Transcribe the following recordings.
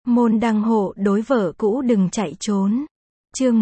Môn đăng hộ đối vợ cũ đừng chạy trốn. Chương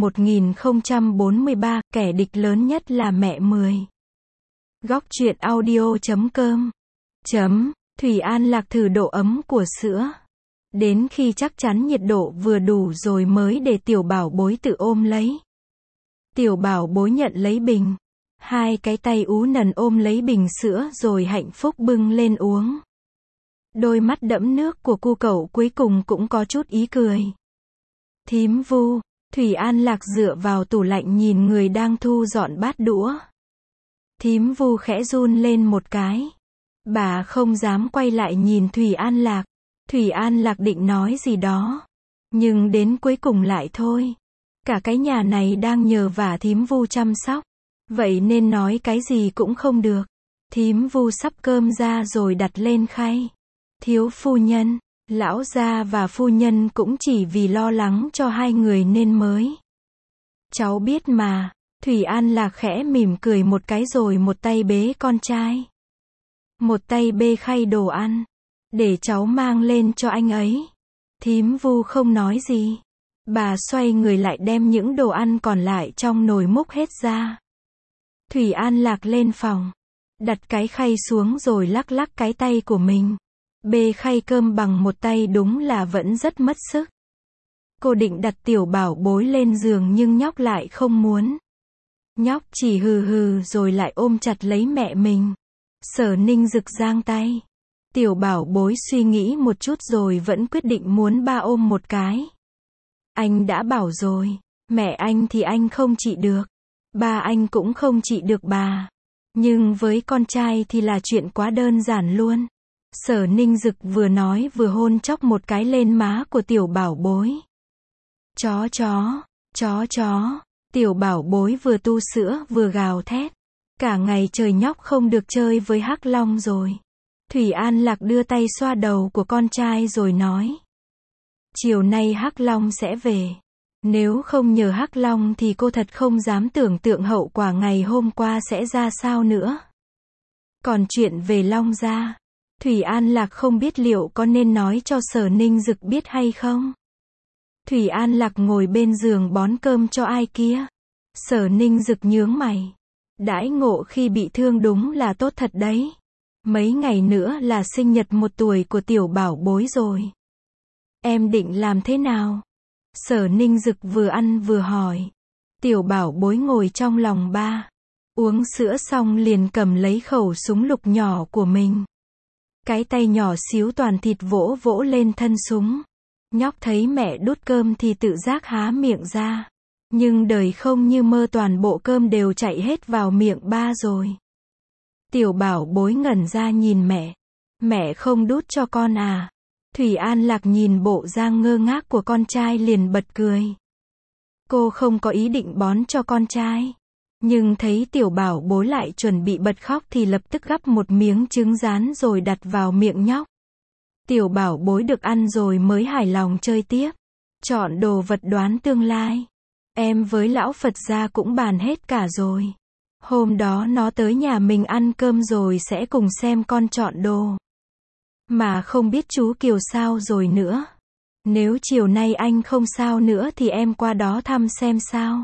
1043, kẻ địch lớn nhất là mẹ 10. Góc truyện audio.com. Thủy An Lạc thử độ ấm của sữa. Đến khi chắc chắn nhiệt độ vừa đủ rồi mới để tiểu bảo bối tự ôm lấy. Tiểu bảo bối nhận lấy bình. Hai cái tay ú nần ôm lấy bình sữa rồi hạnh phúc bưng lên uống. Đôi mắt đẫm nước của cu cậu cuối cùng cũng có chút ý cười. Thím Vu, Thủy An Lạc dựa vào tủ lạnh nhìn người đang thu dọn bát đũa. Thím Vu khẽ run lên một cái. Bà không dám quay lại nhìn Thủy An Lạc. Thủy An Lạc định nói gì đó. Nhưng đến cuối cùng lại thôi. Cả cái nhà này đang nhờ vả thím Vu chăm sóc. Vậy nên nói cái gì cũng không được. Thím Vu sắp cơm ra rồi đặt lên khay. Thiếu phu nhân, lão gia và phu nhân cũng chỉ vì lo lắng cho hai người nên mới. Cháu biết mà. Thủy An Lạc khẽ mỉm cười một cái rồi một tay bế con trai. Một tay bê khay đồ ăn. Để cháu mang lên cho anh ấy. Thím Vu không nói gì. Bà xoay người lại đem những đồ ăn còn lại trong nồi múc hết ra. Thủy An Lạc lên phòng. Đặt cái khay xuống rồi lắc lắc cái tay của mình. Bê khay cơm bằng một tay đúng là vẫn rất mất sức. Cô định đặt tiểu bảo bối lên giường nhưng nhóc lại không muốn. Nhóc chỉ hừ hừ rồi lại ôm chặt lấy mẹ mình. Sở Ninh Dực giang tay. Tiểu bảo bối suy nghĩ một chút rồi vẫn quyết định muốn ba ôm một cái. Anh đã bảo rồi, mẹ anh thì anh không trị được. Ba anh cũng không trị được bà. Nhưng với con trai thì là chuyện quá đơn giản luôn. Sở Ninh Dực vừa nói vừa hôn chóc một cái lên má của tiểu bảo bối. Chó. Tiểu bảo bối vừa tu sữa vừa gào thét. Cả ngày trời nhóc không được chơi với Hắc Long rồi. Thủy An Lạc đưa tay xoa đầu của con trai rồi nói. Chiều nay Hắc Long sẽ về. Nếu không nhờ Hắc Long thì cô thật không dám tưởng tượng hậu quả ngày hôm qua sẽ ra sao nữa. Còn chuyện về Long gia, Thủy An Lạc không biết liệu có nên nói cho Sở Ninh Dực biết hay không. Thủy An Lạc ngồi bên giường bón cơm cho ai kia. Sở Ninh Dực nhướng mày. Đãi ngộ khi bị thương đúng là tốt thật đấy. Mấy ngày nữa là sinh nhật 1 tuổi của tiểu bảo bối rồi. Em định làm thế nào? Sở Ninh Dực vừa ăn vừa hỏi. Tiểu bảo bối ngồi trong lòng ba. Uống sữa xong liền cầm lấy khẩu súng lục nhỏ của mình. Cái tay nhỏ xíu toàn thịt vỗ vỗ lên thân súng. Nhóc thấy mẹ đút cơm thì tự giác há miệng ra. Nhưng đời không như mơ toàn bộ cơm đều chạy hết vào miệng ba rồi. Tiểu bảo bối ngẩn ra nhìn mẹ. Mẹ không đút cho con à? Thủy An Lạc nhìn bộ dáng ngơ ngác của con trai liền bật cười. Cô không có ý định bón cho con trai. Nhưng thấy tiểu bảo bối lại chuẩn bị bật khóc thì lập tức gắp một miếng trứng rán rồi đặt vào miệng nhóc. Tiểu bảo bối được ăn rồi mới hài lòng chơi tiếp. Chọn đồ vật đoán tương lai. Em với lão Phật gia cũng bàn hết cả rồi. Hôm đó nó tới nhà mình ăn cơm rồi sẽ cùng xem con chọn đồ. Mà không biết chú Kiều sao rồi nữa. Nếu chiều nay anh không sao nữa thì em qua đó thăm xem sao.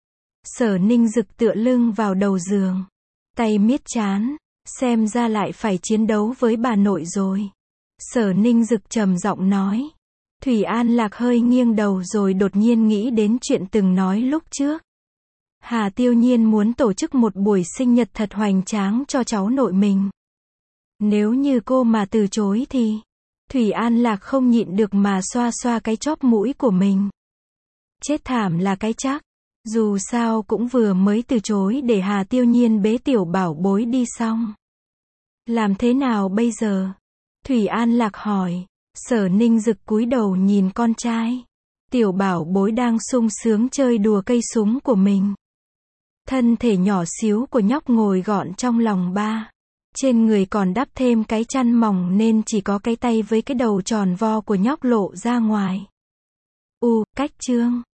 Sở Ninh Dực tựa lưng vào đầu giường. Tay miết trán. Xem ra lại phải chiến đấu với bà nội rồi. Sở Ninh Dực trầm giọng nói. Thủy An Lạc hơi nghiêng đầu rồi đột nhiên nghĩ đến chuyện từng nói lúc trước. Hà Tiêu Nhiên muốn tổ chức một buổi sinh nhật thật hoành tráng cho cháu nội mình. Nếu như cô mà từ chối thì... Thủy An Lạc không nhịn được mà xoa xoa cái chóp mũi của mình. Chết thảm là cái chắc. Dù sao cũng vừa mới từ chối để Hà Tiêu Nhiên bế tiểu bảo bối đi xong. Làm thế nào bây giờ? Thủy An Lạc hỏi. Sở Ninh Dực cúi đầu nhìn con trai. Tiểu bảo bối đang sung sướng chơi đùa cây súng của mình. Thân thể nhỏ xíu của nhóc ngồi gọn trong lòng ba. Trên người còn đắp thêm cái chăn mỏng nên chỉ có cái tay với cái đầu tròn vo của nhóc lộ ra ngoài. Cách chương